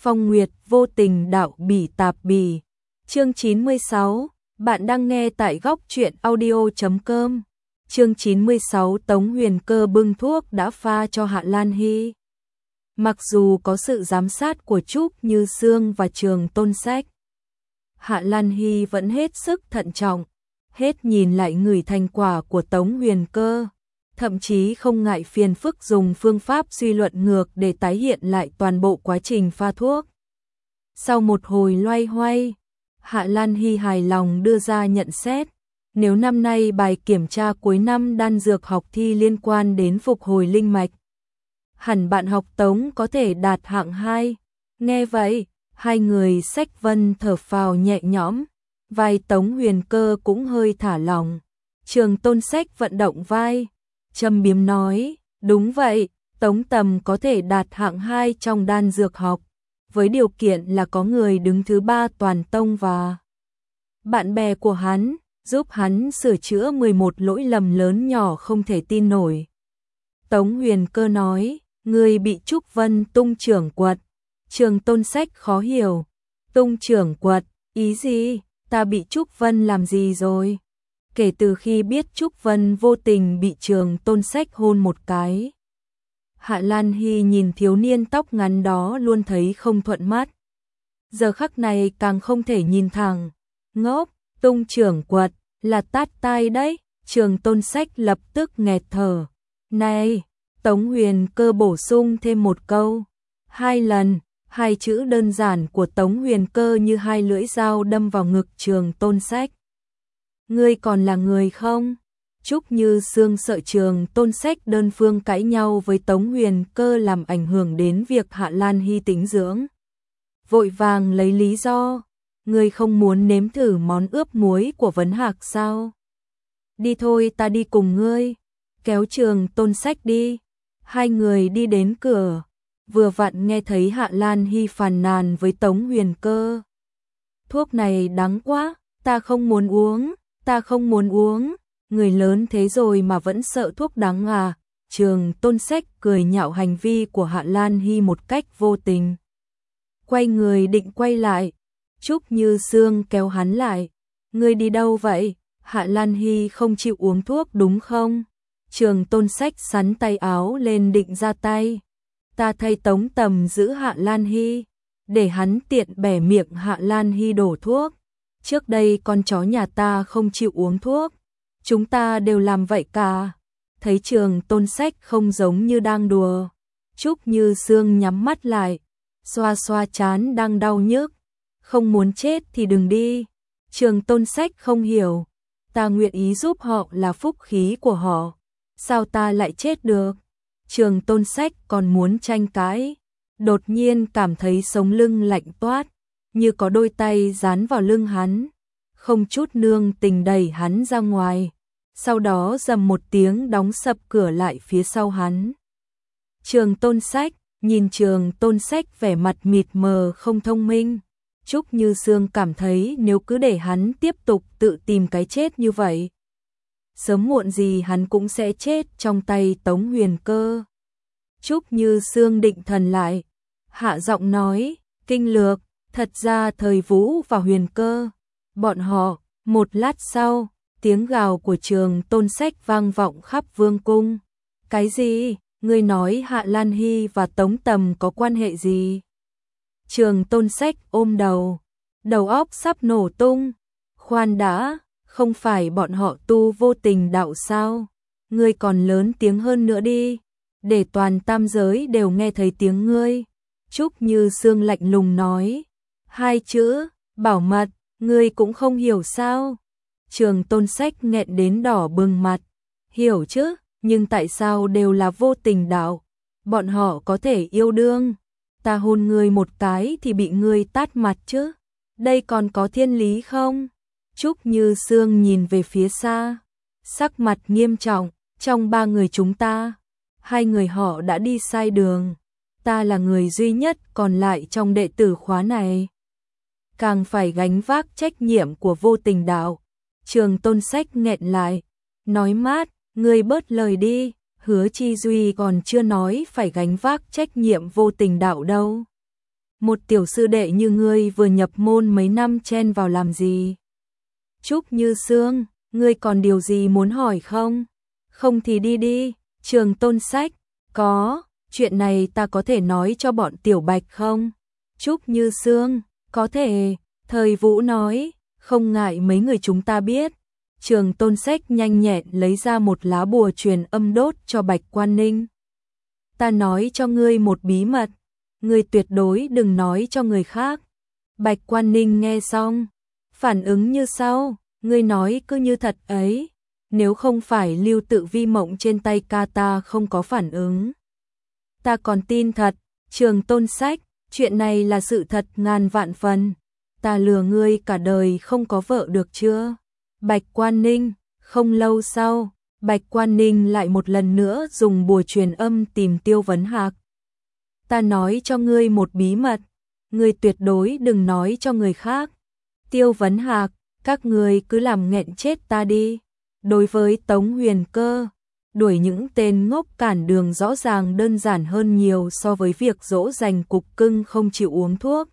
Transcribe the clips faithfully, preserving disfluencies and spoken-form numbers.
Phong Nguyệt vô tình đạo bỉ tạp bỉ. Chương chín mươi sáu, bạn đang nghe tại góc truyện audio chấm com. Chương chín mươi sáu, Tống Huyền Cơ bưng thuốc đã pha cho Hạ Lan Hy. Mặc dù có sự giám sát của Trúc Như Sương và Trường Tôn Sách, Hạ Lan Hy vẫn hết sức thận trọng, hết nhìn lại người thành quả của Tống Huyền Cơ, thậm chí không ngại phiền phức dùng phương pháp suy luận ngược để tái hiện lại toàn bộ quá trình pha thuốc. Sau một hồi loay hoay, Hạ Lan Hy hài lòng đưa ra nhận xét, nếu năm nay bài kiểm tra cuối năm đan dược học thi liên quan đến phục hồi linh mạch, hẳn bạn học Tống có thể đạt hạng hai. Nghe vậy, hai người Sách Vân thở phào nhẹ nhõm, vai Tống Huyền Cơ cũng hơi thả lỏng. Trường Tôn Sách vận động vai, châm biếm nói, đúng vậy, Tống Tầm có thể đạt hạng hai trong đan dược học, với điều kiện là có người đứng thứ ba toàn tông và bạn bè của hắn, giúp hắn sửa chữa mười một lỗi lầm lớn nhỏ không thể tin nổi. Tống Huyền Cơ nói, người bị Trúc Vân tung trưởng quật. Trường Tôn Sách khó hiểu, tung trưởng quật, ý gì, ta bị Trúc Vân làm gì rồi? Kể từ khi biết Trúc Vân vô tình bị Trường Tôn Sách hôn một cái, Hạ Lan Hy nhìn thiếu niên tóc ngắn đó luôn thấy không thuận mắt. Giờ khắc này càng không thể nhìn thẳng. Ngốc, tung trưởng quật, là tát tai đấy. Trường Tôn Sách lập tức nghẹt thở. Này, Tống Huyền Cơ bổ sung thêm một câu. Hai lần, hai chữ đơn giản của Tống Huyền Cơ như hai lưỡi dao đâm vào ngực Trường Tôn Sách. Ngươi còn là người không? Trúc Như Sương sợ Trường Tôn Sách đơn phương cãi nhau với Tống Huyền Cơ làm ảnh hưởng đến việc Hạ Lan Hy tĩnh dưỡng. Vội vàng lấy lý do, ngươi không muốn nếm thử món ướp muối của Vấn Hạc sao? Đi thôi, ta đi cùng ngươi. Kéo Trường Tôn Sách đi. Hai người đi đến cửa, vừa vặn nghe thấy Hạ Lan Hy phàn nàn với Tống Huyền Cơ. Thuốc này đắng quá, ta không muốn uống, ta không muốn uống. Người lớn thế rồi mà vẫn sợ thuốc đắng à? Trường Tôn Sách cười nhạo hành vi của Hạ Lan Hy một cách vô tình. Quay người định quay lại, Trúc Như Sương kéo hắn lại. Ngươi đi đâu vậy? Hạ Lan Hy không chịu uống thuốc đúng không? Trường Tôn Sách sắn tay áo lên định ra tay. Ta thay Tống Tầm giữ Hạ Lan Hy, để hắn tiện bẻ miệng Hạ Lan Hy đổ thuốc. Trước đây con chó nhà ta không chịu uống thuốc. Chúng ta đều làm vậy cả. Thấy Trường Tôn Sách không giống như đang đùa, Trúc Như Sương nhắm mắt lại, xoa xoa trán đang đau nhức. Không muốn chết thì đừng đi. Trường Tôn Sách không hiểu, ta nguyện ý giúp họ là phúc khí của họ, sao ta lại chết được? Trường Tôn Sách còn muốn tranh cãi, đột nhiên cảm thấy sống lưng lạnh toát, như có đôi tay dán vào lưng hắn, không chút nương tình đẩy hắn ra ngoài, sau đó rầm một tiếng đóng sập cửa lại phía sau hắn. Trường Tôn Sách, nhìn Trường Tôn Sách vẻ mặt mịt mờ không thông minh, Trúc Như Sương cảm thấy nếu cứ để hắn tiếp tục tự tìm cái chết như vậy, sớm muộn gì hắn cũng sẽ chết trong tay Tống Huyền Cơ. Trúc Như Sương định thần lại, hạ giọng nói, kinh lược, thật ra thời Vũ và Huyền Cơ, bọn họ. Một lát sau, tiếng gào của Trường Tôn Sách vang vọng khắp vương cung. Cái gì? Ngươi nói Hạ Lan Hy và Tống Tầm có quan hệ gì? Trường Tôn Sách ôm đầu, đầu óc sắp nổ tung. Khoan đã, không phải bọn họ tu vô tình đạo sao? Ngươi còn lớn tiếng hơn nữa đi, để toàn tam giới đều nghe thấy tiếng ngươi. Trúc Như Sương lạnh lùng nói, hai chữ, bảo mật, ngươi cũng không hiểu sao? Trường Tôn Sách nghẹn đến đỏ bừng mặt, hiểu chứ, nhưng tại sao đều là vô tình đạo? Bọn họ có thể yêu đương, ta hôn ngươi một cái thì bị ngươi tát mặt chứ, đây còn có thiên lý không? Trúc Như Sương nhìn về phía xa, sắc mặt nghiêm trọng, trong ba người chúng ta, hai người họ đã đi sai đường, ta là người duy nhất còn lại trong đệ tử khóa này, càng phải gánh vác trách nhiệm của vô tình đạo. Trường Tôn Sách nghẹn lại, nói mát, ngươi bớt lời đi, Hứa Chi Duy còn chưa nói phải gánh vác trách nhiệm vô tình đạo đâu. Một tiểu sư đệ như ngươi vừa nhập môn mấy năm chen vào làm gì? Trúc Như Sương, ngươi còn điều gì muốn hỏi không? Không thì đi đi, Trường Tôn Sách, có, chuyện này ta có thể nói cho bọn Tiểu Bạch không? Trúc Như Sương, có thể, Thời Vũ nói, không ngại mấy người chúng ta biết. Trường Tôn Sách nhanh nhẹn lấy ra một lá bùa truyền âm đốt cho Bạch Quan Ninh. Ta nói cho ngươi một bí mật, ngươi tuyệt đối đừng nói cho người khác. Bạch Quan Ninh nghe xong, phản ứng như sau, ngươi nói cứ như thật ấy, nếu không phải Lưu Tự Vi mộng trên tay ca ta không có phản ứng. Ta còn tin thật, Trường Tôn Sách, chuyện này là sự thật ngàn vạn phần, ta lừa ngươi cả đời không có vợ được chưa? Bạch Quan Ninh, không lâu sau, Bạch Quan Ninh lại một lần nữa dùng bùa truyền âm tìm Tiêu Vấn Hạc. Ta nói cho ngươi một bí mật, ngươi tuyệt đối đừng nói cho người khác. Tiêu Vấn Hạc, các ngươi cứ làm nghẹn chết ta đi. Đối với Tống Huyền Cơ, đuổi những tên ngốc cản đường rõ ràng đơn giản hơn nhiều so với việc dỗ dành cục cưng không chịu uống thuốc.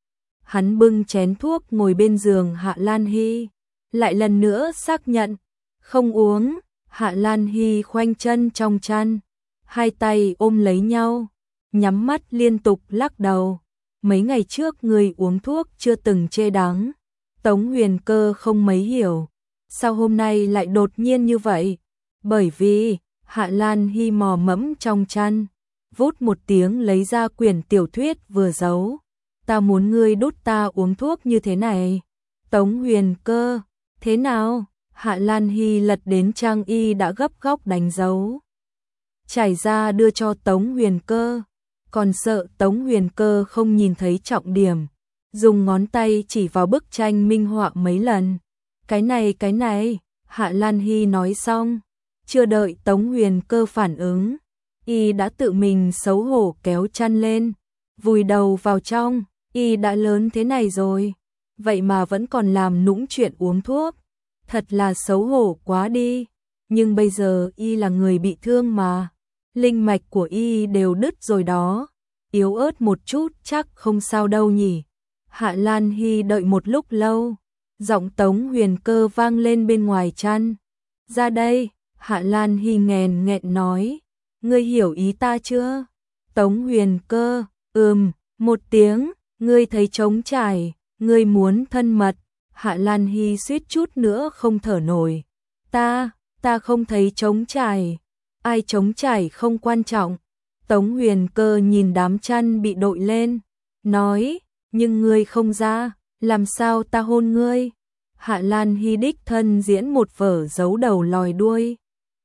Hắn bưng chén thuốc ngồi bên giường Hạ Lan Hy, lại lần nữa xác nhận, không uống. Hạ Lan Hy khoanh chân trong chăn, hai tay ôm lấy nhau, nhắm mắt liên tục lắc đầu. Mấy ngày trước người uống thuốc chưa từng chê đắng. Tống Huyền Cơ không mấy hiểu, sao hôm nay lại đột nhiên như vậy? Bởi vì, Hạ Lan Hy mò mẫm trong chăn, vút một tiếng lấy ra quyển tiểu thuyết vừa giấu. Ta muốn ngươi đút ta uống thuốc như thế này. Tống Huyền Cơ, thế nào? Hạ Lan Hy lật đến trang y đã gấp góc đánh dấu, trải ra đưa cho Tống Huyền Cơ, còn sợ Tống Huyền Cơ không nhìn thấy trọng điểm, dùng ngón tay chỉ vào bức tranh minh họa mấy lần. Cái này cái này, Hạ Lan Hy nói xong, chưa đợi Tống Huyền Cơ phản ứng, y đã tự mình xấu hổ kéo chăn lên, vùi đầu vào trong. Y đã lớn thế này rồi, vậy mà vẫn còn làm nũng chuyện uống thuốc. Thật là xấu hổ quá đi, nhưng bây giờ y là người bị thương mà, linh mạch của y đều đứt rồi đó, yếu ớt một chút chắc không sao đâu nhỉ. Hạ Lan Hy đợi một lúc lâu, giọng Tống Huyền Cơ vang lên bên ngoài chăn. Ra đây, Hạ Lan Hy nghèn nghẹn nói, ngươi hiểu ý ta chưa? Tống Huyền Cơ, ừm, một tiếng, ngươi thấy trống trải, ngươi muốn thân mật. Hạ Lan Hy suýt chút nữa không thở nổi. Ta, ta không thấy trống trải. Ai trống trải không quan trọng. Tống Huyền Cơ nhìn đám chăn bị đội lên, nói, nhưng ngươi không ra, làm sao ta hôn ngươi? Hạ Lan Hy đích thân diễn một vở giấu đầu lòi đuôi.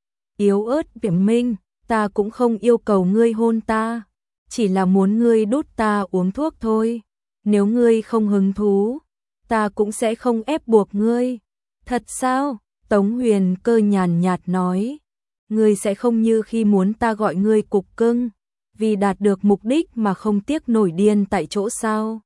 Yếu ớt biểm minh, ta cũng không yêu cầu ngươi hôn ta, chỉ là muốn ngươi đút ta uống thuốc thôi. Nếu ngươi không hứng thú, ta cũng sẽ không ép buộc ngươi. Thật sao? Tống Huyền Cơ nhàn nhạt nói. Ngươi sẽ không như khi muốn ta gọi ngươi cục cưng, vì đạt được mục đích mà không tiếc nổi điên tại chỗ sao?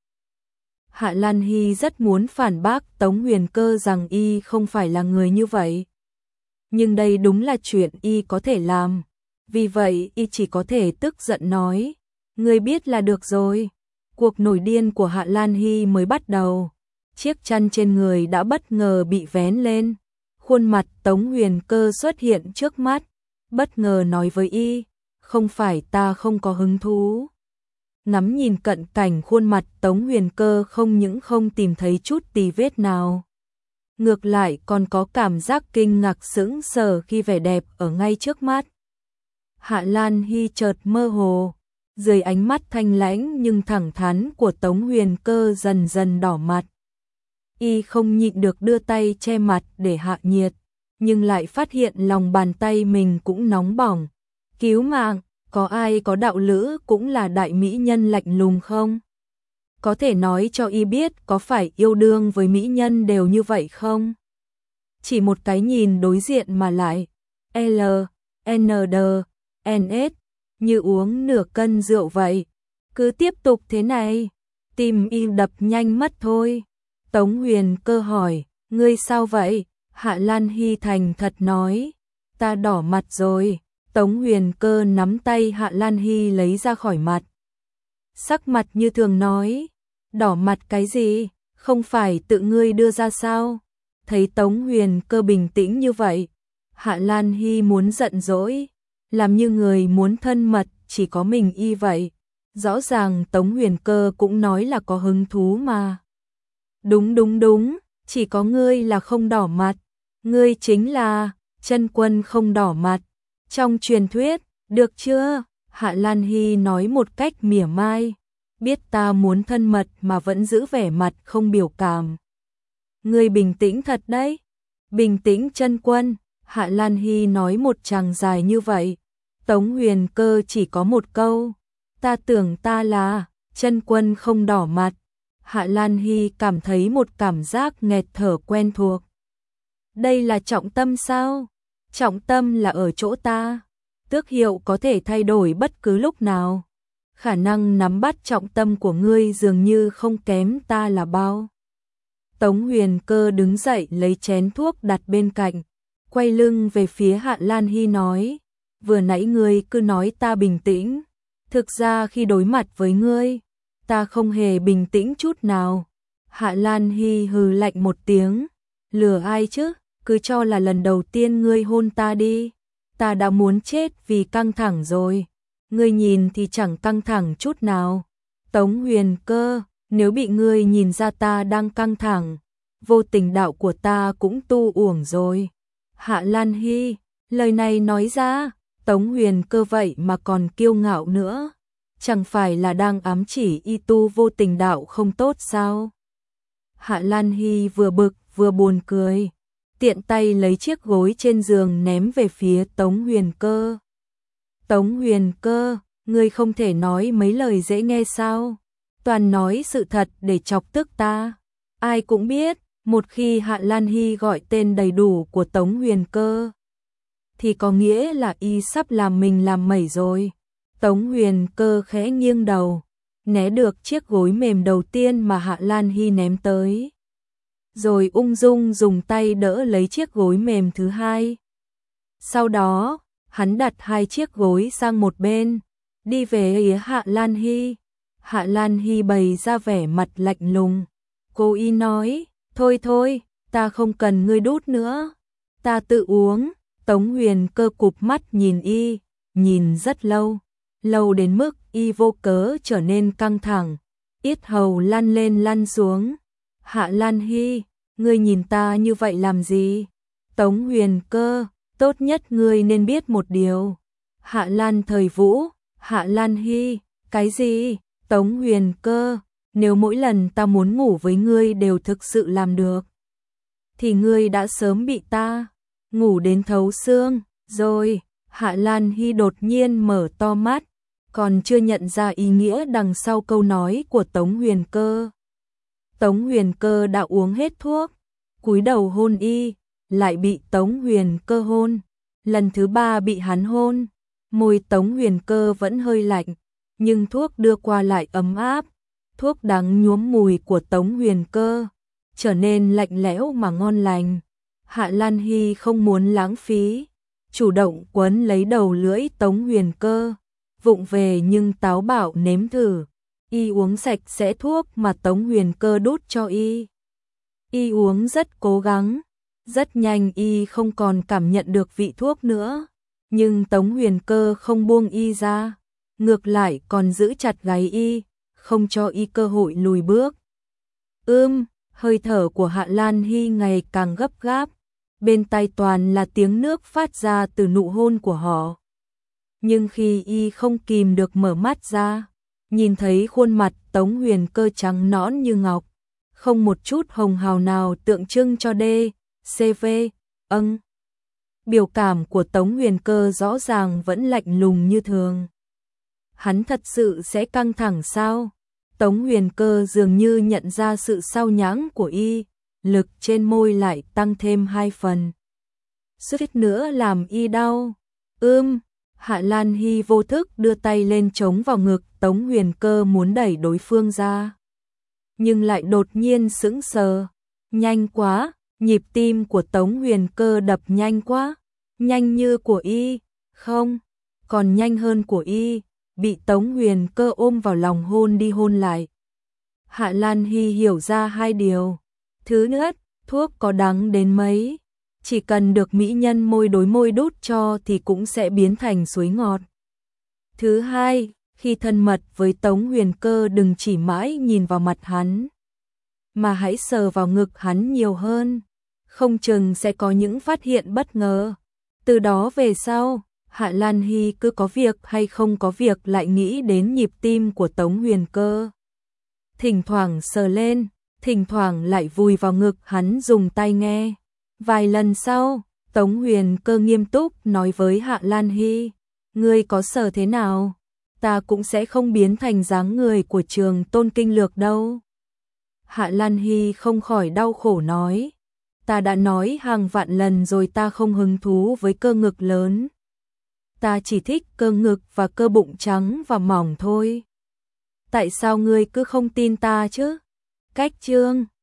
Hạ Lan Hy rất muốn phản bác Tống Huyền Cơ rằng y không phải là người như vậy. Nhưng đây đúng là chuyện y có thể làm. Vì vậy y chỉ có thể tức giận nói. Ngươi biết là được rồi. Cuộc nổi điên của Hạ Lan Hy mới bắt đầu. Chiếc chăn trên người đã bất ngờ bị vén lên. Khuôn mặt Tống Huyền Cơ xuất hiện trước mắt. Bất ngờ nói với y, không phải ta không có hứng thú. Ngắm nhìn cận cảnh khuôn mặt Tống Huyền Cơ không những không tìm thấy chút tì vết nào. Ngược lại còn có cảm giác kinh ngạc sững sờ khi vẻ đẹp ở ngay trước mắt. Hạ Lan Hy chợt mơ hồ. Dưới ánh mắt thanh lãnh nhưng thẳng thắn của Tống Huyền Cơ dần dần đỏ mặt. Y không nhịn được đưa tay che mặt để hạ nhiệt, nhưng lại phát hiện lòng bàn tay mình cũng nóng bỏng. Cứu mạng, có ai có đạo lữ cũng là đại mỹ nhân lạnh lùng không? Có thể nói cho y biết có phải yêu đương với mỹ nhân đều như vậy không? Chỉ một cái nhìn đối diện mà lại L, N D, N S như uống nửa cân rượu vậy. Cứ tiếp tục thế này, tim y đập nhanh mất thôi. Tống Huyền Cơ hỏi, ngươi sao vậy? Hạ Lan Hy thành thật nói, ta đỏ mặt rồi. Tống Huyền Cơ nắm tay Hạ Lan Hy lấy ra khỏi mặt. sắc mặt như thường nói, đỏ mặt cái gì, không phải tự ngươi đưa ra sao? Thấy Tống Huyền Cơ bình tĩnh như vậy, Hạ Lan Hy muốn giận dỗi, làm như người muốn thân mật, chỉ có mình y vậy. Rõ ràng Tống Huyền Cơ cũng nói là có hứng thú mà. Đúng đúng đúng, chỉ có ngươi là không đỏ mặt, ngươi chính là Chân Quân không đỏ mặt. Trong truyền thuyết, được chưa? Hạ Lan Hy nói một cách mỉa mai, biết ta muốn thân mật mà vẫn giữ vẻ mặt không biểu cảm. Ngươi bình tĩnh thật đấy. Bình tĩnh Chân Quân, Hạ Lan Hy nói một tràng dài như vậy. Tống Huyền Cơ chỉ có một câu, ta tưởng ta là Chân Quân không đỏ mặt. Hạ Lan Hy cảm thấy một cảm giác nghẹt thở quen thuộc. Đây là trọng tâm sao? Trọng tâm là ở chỗ ta. Tước hiệu có thể thay đổi bất cứ lúc nào. Khả năng nắm bắt trọng tâm của ngươi dường như không kém ta là bao. Tống Huyền Cơ đứng dậy lấy chén thuốc đặt bên cạnh, quay lưng về phía Hạ Lan Hy nói, vừa nãy ngươi cứ nói ta bình tĩnh, thực ra khi đối mặt với ngươi, ta không hề bình tĩnh chút nào. Hạ Lan Hy hừ lạnh một tiếng, lừa ai chứ, cứ cho là lần đầu tiên ngươi hôn ta đi, ta đã muốn chết vì căng thẳng rồi, ngươi nhìn thì chẳng căng thẳng chút nào. Tống Huyền Cơ, nếu bị ngươi nhìn ra ta đang căng thẳng, vô tình đạo của ta cũng tu uổng rồi. Hạ Lan Hy, lời này nói ra, Tống Huyền Cơ vậy mà còn kiêu ngạo nữa, chẳng phải là đang ám chỉ y tu vô tình đạo không tốt sao? Hạ Lan Hy vừa bực vừa buồn cười, tiện tay lấy chiếc gối trên giường ném về phía Tống Huyền Cơ. Tống Huyền Cơ, ngươi không thể nói mấy lời dễ nghe sao? Toàn nói sự thật để chọc tức ta. Ai cũng biết, một khi Hạ Lan Hy gọi tên đầy đủ của Tống Huyền Cơ, thì có nghĩa là y sắp làm mình làm mẩy rồi. Tống Huyền Cơ khẽ nghiêng đầu, né được chiếc gối mềm đầu tiên mà Hạ Lan Hy ném tới, rồi ung dung dùng tay đỡ lấy chiếc gối mềm thứ hai. Sau đó, hắn đặt hai chiếc gối sang một bên, đi về phía Hạ Lan Hy. Hạ Lan Hy bày ra vẻ mặt lạnh lùng. Cô y nói, thôi thôi, ta không cần ngươi đút nữa, ta tự uống. Tống Huyền Cơ cụp mắt nhìn y, nhìn rất lâu, lâu đến mức y vô cớ trở nên căng thẳng, yết hầu lăn lên lăn xuống. Hạ Lan Hy, ngươi nhìn ta như vậy làm gì? Tống Huyền Cơ, tốt nhất ngươi nên biết một điều. Hạ Lan Thời Vũ, Hạ Lan Hy, cái gì? Tống Huyền Cơ, nếu mỗi lần ta muốn ngủ với ngươi đều thực sự làm được, thì ngươi đã sớm bị ta ngủ đến thấu xương rồi. Hạ Lan Hy đột nhiên mở to mắt, còn chưa nhận ra ý nghĩa đằng sau câu nói của Tống Huyền Cơ. Tống Huyền Cơ đã uống hết thuốc, cúi đầu hôn y, lại bị Tống Huyền Cơ hôn, lần thứ ba bị hắn hôn. Môi Tống Huyền Cơ vẫn hơi lạnh, nhưng thuốc đưa qua lại ấm áp. Thuốc đắng nhuốm mùi của Tống Huyền Cơ, trở nên lạnh lẽo mà ngon lành. Hạ Lan Hy không muốn lãng phí, chủ động quấn lấy đầu lưỡi Tống Huyền Cơ, vụng về nhưng táo bạo nếm thử. Y uống sạch sẽ thuốc mà Tống Huyền Cơ đút cho y. Y uống rất cố gắng, rất nhanh y không còn cảm nhận được vị thuốc nữa, nhưng Tống Huyền Cơ không buông y ra, ngược lại còn giữ chặt gáy y, không cho y cơ hội lùi bước. Ưm, hơi thở của Hạ Lan Hy ngày càng gấp gáp, bên tai toàn là tiếng nước phát ra từ nụ hôn của họ. Nhưng khi y không kìm được mở mắt ra, nhìn thấy khuôn mặt Tống Huyền Cơ trắng nõn như ngọc, không một chút hồng hào nào tượng trưng cho đê, xê vê, âng. Biểu cảm của Tống Huyền Cơ rõ ràng vẫn lạnh lùng như thường. Hắn thật sự sẽ căng thẳng sao? Tống Huyền Cơ dường như nhận ra sự sao nhãng của y, lực trên môi lại tăng thêm hai phần. Suýt nữa làm y đau. Ưm, Hạ Lan Hy vô thức đưa tay lên chống vào ngực Tống Huyền Cơ muốn đẩy đối phương ra, nhưng lại đột nhiên sững sờ. Nhanh quá, nhịp tim của Tống Huyền Cơ đập nhanh quá, nhanh như của y, không, còn nhanh hơn của y. bị Tống Huyền Cơ ôm vào lòng hôn đi hôn lại. Hạ Lan Hy hiểu ra hai điều. Thứ nhất, thuốc có đắng đến mấy, chỉ cần được mỹ nhân môi đối môi đút cho thì cũng sẽ biến thành suối ngọt. Thứ hai, khi thân mật với Tống Huyền Cơ đừng chỉ mãi nhìn vào mặt hắn, mà hãy sờ vào ngực hắn nhiều hơn, không chừng sẽ có những phát hiện bất ngờ. Từ đó về sau, Hạ Lan Hy cứ có việc hay không có việc lại nghĩ đến nhịp tim của Tống Huyền Cơ. Thỉnh thoảng sờ lên, thỉnh thoảng lại vùi vào ngực hắn dùng tai nghe. Vài lần sau, Tống Huyền Cơ nghiêm túc nói với Hạ Lan Hy, ngươi có sờ thế nào, ta cũng sẽ không biến thành dáng người của Trường Tôn Kinh Lược đâu. Hạ Lan Hy không khỏi đau khổ nói, ta đã nói hàng vạn lần rồi ta không hứng thú với cơ ngực lớn. Ta chỉ thích cơ ngực và cơ bụng trắng và mỏng thôi. Tại sao ngươi cứ không tin ta chứ? Cách chương